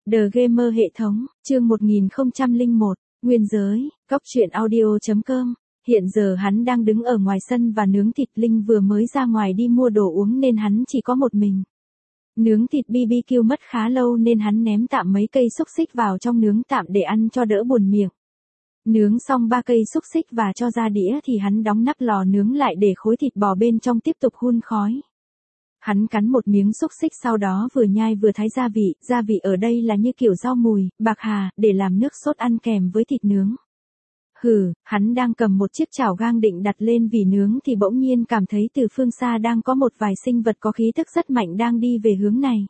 The Gamer hệ thống, chương 1001, Nguyên giới, Cóc truyện audio.com. Hiện giờ hắn đang đứng ở ngoài sân và nướng thịt. Linh vừa mới ra ngoài đi mua đồ uống nên hắn chỉ có một mình. Nướng thịt BBQ mất khá lâu nên hắn ném tạm mấy cây xúc xích vào trong nướng tạm để ăn cho đỡ buồn miệng. Nướng xong 3 cây xúc xích và cho ra đĩa thì hắn đóng nắp lò nướng lại để khối thịt bò bên trong tiếp tục hun khói. Hắn cắn một miếng xúc xích sau đó vừa nhai vừa thái gia vị ở đây là như kiểu rau mùi, bạc hà, để làm nước sốt ăn kèm với thịt nướng. Hắn đang cầm một chiếc chảo gang định đặt lên vỉ nướng thì bỗng nhiên cảm thấy từ phương xa đang có một vài sinh vật có khí tức rất mạnh đang đi về hướng này.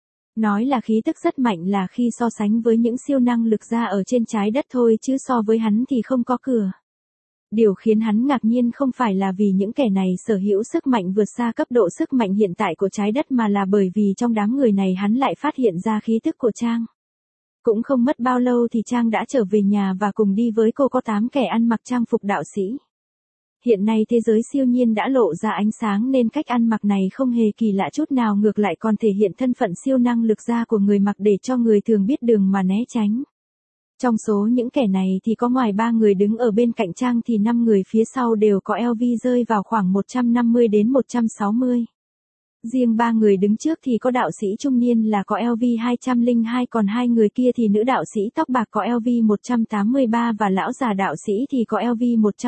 Nói là khí tức rất mạnh là khi so sánh với những siêu năng lực ra ở trên trái đất thôi chứ so với hắn thì không có cửa. Điều khiến hắn ngạc nhiên không phải là vì những kẻ này sở hữu sức mạnh vượt xa cấp độ sức mạnh hiện tại của trái đất mà là bởi vì trong đám người này hắn lại phát hiện ra khí tức của Trang. Cũng không mất bao lâu thì Trang đã trở về nhà và cùng đi với cô có 8 kẻ ăn mặc trang phục đạo sĩ. Hiện nay thế giới siêu nhiên đã lộ ra ánh sáng nên cách ăn mặc này không hề kỳ lạ chút nào, ngược lại còn thể hiện thân phận siêu năng lực ra của người mặc để cho người thường biết đường mà né tránh. Trong số những kẻ này thì có ngoài 3 người đứng ở bên cạnh Trang thì 5 người phía sau đều có LV rơi vào khoảng 150 đến 160. Riêng 3 người đứng trước thì có đạo sĩ trung niên là có LV 202, còn 2 người kia thì nữ đạo sĩ tóc bạc có LV 183 và lão già đạo sĩ thì có LV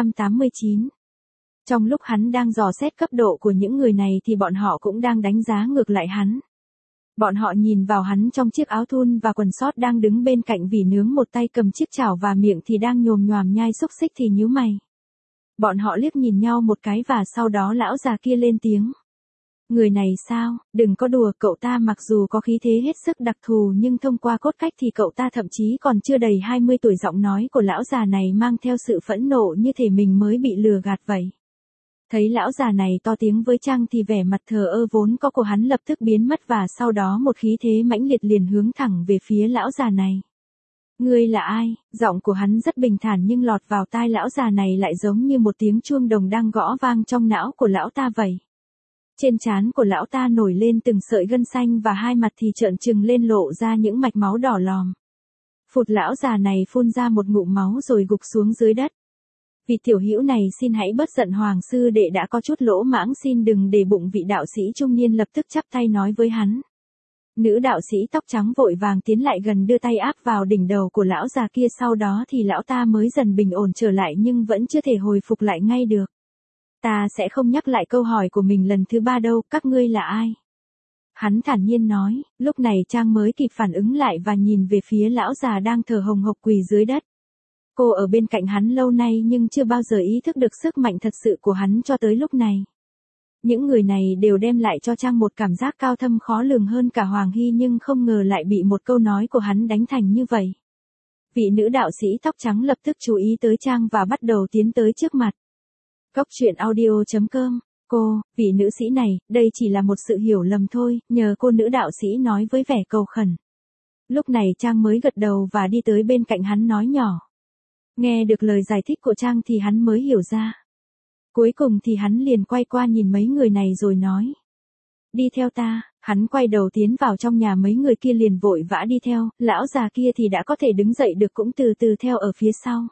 189. Trong lúc hắn đang dò xét cấp độ của những người này thì bọn họ cũng đang đánh giá ngược lại hắn. Bọn họ nhìn vào hắn trong chiếc áo thun và quần sót đang đứng bên cạnh vỉ nướng, một tay cầm chiếc chảo và miệng thì đang nhồm nhoàm nhai xúc xích thì nhíu mày. Bọn họ liếc nhìn nhau một cái và sau đó lão già kia lên tiếng. Người này sao, đừng có đùa, cậu ta mặc dù có khí thế hết sức đặc thù nhưng thông qua cốt cách thì cậu ta thậm chí còn chưa đầy 20 tuổi. Giọng nói của lão già này mang theo sự phẫn nộ như thể mình mới bị lừa gạt vậy. Thấy lão già này to tiếng với Trang thì vẻ mặt thờ ơ vốn có của hắn lập tức biến mất và sau đó một khí thế mãnh liệt liền hướng thẳng về phía lão già này. Ngươi là ai? Giọng của hắn rất bình thản nhưng lọt vào tai lão già này lại giống như một tiếng chuông đồng đang gõ vang trong não của lão ta vậy. Trên trán của lão ta nổi lên từng sợi gân xanh và hai mặt thì trợn trừng lên lộ ra những mạch máu đỏ lòm. Phụt, lão già này phun ra một ngụm máu rồi gục xuống dưới đất. Vị tiểu hữu này xin hãy bớt giận, hoàng sư đệ đã có chút lỗ mãng, xin đừng để bụng. Vị đạo sĩ trung niên lập tức chắp tay nói với hắn. Nữ đạo sĩ tóc trắng vội vàng tiến lại gần đưa tay áp vào đỉnh đầu của lão già kia, sau đó thì lão ta mới dần bình ổn trở lại nhưng vẫn chưa thể hồi phục lại ngay được. Ta sẽ không nhắc lại câu hỏi của mình lần thứ 3 đâu, các ngươi là ai? Hắn thản nhiên nói. Lúc này Trang mới kịp phản ứng lại và nhìn về phía lão già đang thở hồng hộc quỳ dưới đất. Cô ở bên cạnh hắn lâu nay nhưng chưa bao giờ ý thức được sức mạnh thật sự của hắn cho tới lúc này. Những người này đều đem lại cho Trang một cảm giác cao thâm khó lường hơn cả Hoàng Hy, nhưng không ngờ lại bị một câu nói của hắn đánh thành như vậy. Vị nữ đạo sĩ tóc trắng lập tức chú ý tới Trang và bắt đầu tiến tới trước mặt. Cóc truyện audio.com. Cô, vị nữ sĩ này, đây chỉ là một sự hiểu lầm thôi, nhờ cô, nữ đạo sĩ nói với vẻ cầu khẩn. Lúc này Trang mới gật đầu và đi tới bên cạnh hắn nói nhỏ. Nghe được lời giải thích của Trang thì hắn mới hiểu ra. Cuối cùng thì hắn liền quay qua nhìn mấy người này rồi nói. Đi theo ta. Hắn quay đầu tiến vào trong nhà, mấy người kia liền vội vã đi theo, lão già kia thì đã có thể đứng dậy được cũng từ từ theo ở phía sau.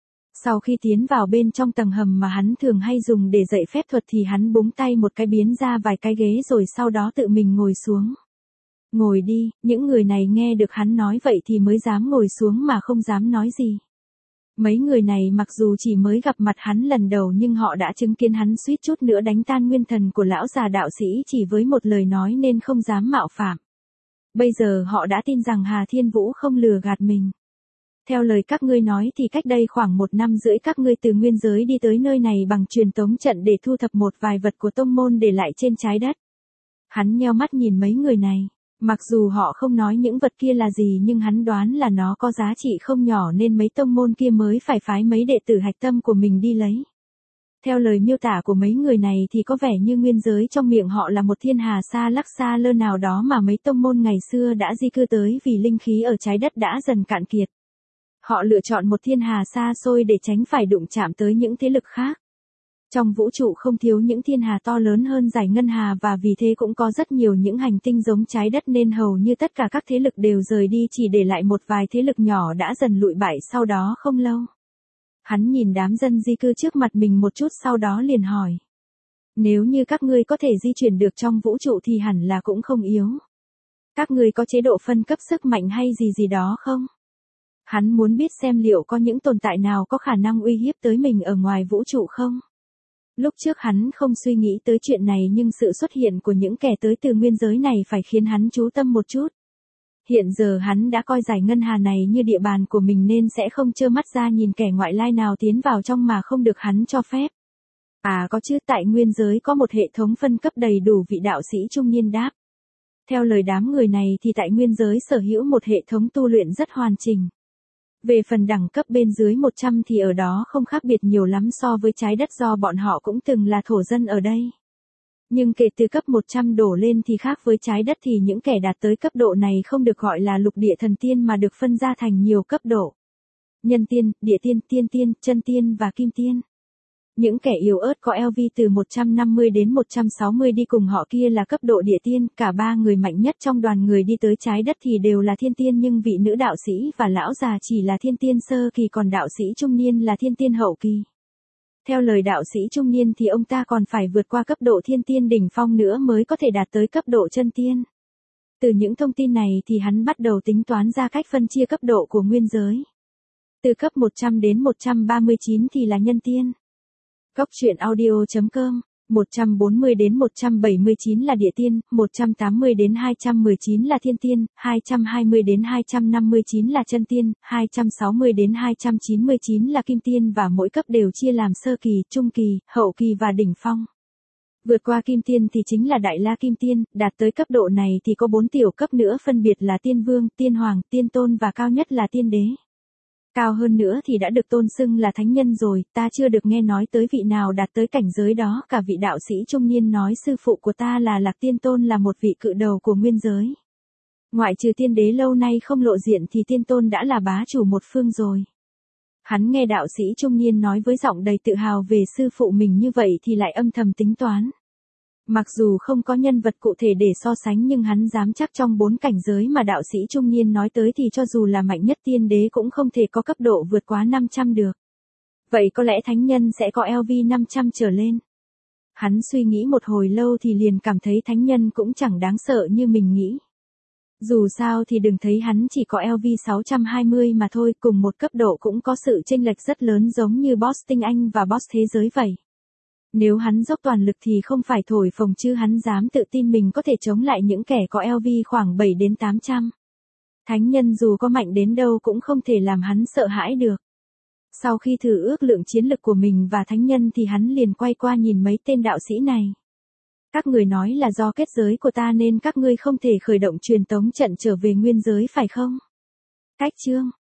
Sau khi tiến vào bên trong tầng hầm mà hắn thường hay dùng để dạy phép thuật thì hắn búng tay một cái biến ra vài cái ghế rồi sau đó tự mình ngồi xuống. Ngồi đi. Những người này nghe được hắn nói vậy thì mới dám ngồi xuống mà không dám nói gì. Mấy người này mặc dù chỉ mới gặp mặt hắn lần đầu nhưng họ đã chứng kiến hắn suýt chút nữa đánh tan nguyên thần của lão già đạo sĩ chỉ với một lời nói nên không dám mạo phạm. Bây giờ họ đã tin rằng Hà Thiên Vũ không lừa gạt mình. Theo lời các ngươi nói thì cách đây khoảng 1 năm rưỡi các ngươi từ nguyên giới đi tới nơi này bằng truyền tống trận để thu thập một vài vật của tông môn để lại trên trái đất. Hắn nheo mắt nhìn mấy người này. Mặc dù họ không nói những vật kia là gì nhưng hắn đoán là nó có giá trị không nhỏ nên mấy tông môn kia mới phải phái mấy đệ tử hạch tâm của mình đi lấy. Theo lời miêu tả của mấy người này thì có vẻ như nguyên giới trong miệng họ là một thiên hà xa lắc xa lơ nào đó mà mấy tông môn ngày xưa đã di cư tới vì linh khí ở trái đất đã dần cạn kiệt. Họ lựa chọn một thiên hà xa xôi để tránh phải đụng chạm tới những thế lực khác. Trong vũ trụ không thiếu những thiên hà to lớn hơn giải ngân hà và vì thế cũng có rất nhiều những hành tinh giống trái đất nên hầu như tất cả các thế lực đều rời đi chỉ để lại một vài thế lực nhỏ đã dần lụi bại sau đó không lâu. Hắn nhìn đám dân di cư trước mặt mình một chút sau đó liền hỏi. Nếu như các ngươi có thể di chuyển được trong vũ trụ thì hẳn là cũng không yếu. Các ngươi có chế độ phân cấp sức mạnh hay gì gì đó không? Hắn muốn biết xem liệu có những tồn tại nào có khả năng uy hiếp tới mình ở ngoài vũ trụ không? Lúc trước hắn không suy nghĩ tới chuyện này nhưng sự xuất hiện của những kẻ tới từ nguyên giới này phải khiến hắn chú tâm một chút. Hiện giờ hắn đã coi giải ngân hà này như địa bàn của mình nên sẽ không trơ mắt ra nhìn kẻ ngoại lai nào tiến vào trong mà không được hắn cho phép. À có chứ, tại nguyên giới có một hệ thống phân cấp đầy đủ, vị đạo sĩ trung niên đáp. Theo lời đám người này thì tại nguyên giới sở hữu một hệ thống tu luyện rất hoàn chỉnh. Về phần đẳng cấp bên dưới 100 thì ở đó không khác biệt nhiều lắm so với trái đất do bọn họ cũng từng là thổ dân ở đây. Nhưng kể từ cấp 100 đổ lên thì khác với trái đất thì những kẻ đạt tới cấp độ này không được gọi là lục địa thần tiên mà được phân ra thành nhiều cấp độ. Nhân tiên, địa tiên, tiên tiên, chân tiên và kim tiên. Những kẻ yếu ớt có LV từ 150 đến 160 đi cùng họ kia là cấp độ địa tiên, cả ba người mạnh nhất trong đoàn người đi tới trái đất thì đều là thiên tiên nhưng vị nữ đạo sĩ và lão già chỉ là thiên tiên sơ kỳ còn đạo sĩ trung niên là thiên tiên hậu kỳ. Theo lời đạo sĩ trung niên thì ông ta còn phải vượt qua cấp độ thiên tiên đỉnh phong nữa mới có thể đạt tới cấp độ chân tiên. Từ những thông tin này thì hắn bắt đầu tính toán ra cách phân chia cấp độ của nguyên giới. Từ cấp 100 đến 139 thì là nhân tiên. Góc truyện audio.com, 140 đến 179 là địa tiên, 180 đến 219 là thiên tiên, 220 đến 259 là chân tiên, 260 đến 299 là kim tiên và mỗi cấp đều chia làm sơ kỳ, trung kỳ, hậu kỳ và đỉnh phong. Vượt qua kim tiên thì chính là đại la kim tiên, đạt tới cấp độ này thì có 4 tiểu cấp nữa phân biệt là tiên vương, tiên hoàng, tiên tôn và cao nhất là tiên đế. Cao hơn nữa thì đã được tôn xưng là thánh nhân rồi, ta chưa được nghe nói tới vị nào đạt tới cảnh giới đó, cả vị đạo sĩ trung niên nói sư phụ của ta là Lạc Tiên Tôn là một vị cự đầu của nguyên giới. Ngoại trừ tiên đế lâu nay không lộ diện thì tiên tôn đã là bá chủ một phương rồi. Hắn nghe đạo sĩ trung niên nói với giọng đầy tự hào về sư phụ mình như vậy thì lại âm thầm tính toán. Mặc dù không có nhân vật cụ thể để so sánh nhưng hắn dám chắc trong 4 cảnh giới mà đạo sĩ trung niên nói tới thì cho dù là mạnh nhất tiên đế cũng không thể có cấp độ vượt quá 500 được. Vậy có lẽ thánh nhân sẽ có LV 500 trở lên. Hắn suy nghĩ một hồi lâu thì liền cảm thấy thánh nhân cũng chẳng đáng sợ như mình nghĩ. Dù sao thì đừng thấy hắn chỉ có LV 620 mà thôi, cùng một cấp độ cũng có sự chênh lệch rất lớn giống như boss tinh anh và boss thế giới vậy. Nếu hắn dốc toàn lực thì không phải thổi phồng chứ hắn dám tự tin mình có thể chống lại những kẻ có LV khoảng 7 đến 800. Thánh nhân dù có mạnh đến đâu cũng không thể làm hắn sợ hãi được. Sau khi thử ước lượng chiến lực của mình và thánh nhân thì hắn liền quay qua nhìn mấy tên đạo sĩ này. Các người nói là do kết giới của ta nên các ngươi không thể khởi động truyền tống trận trở về nguyên giới phải không? Cách chương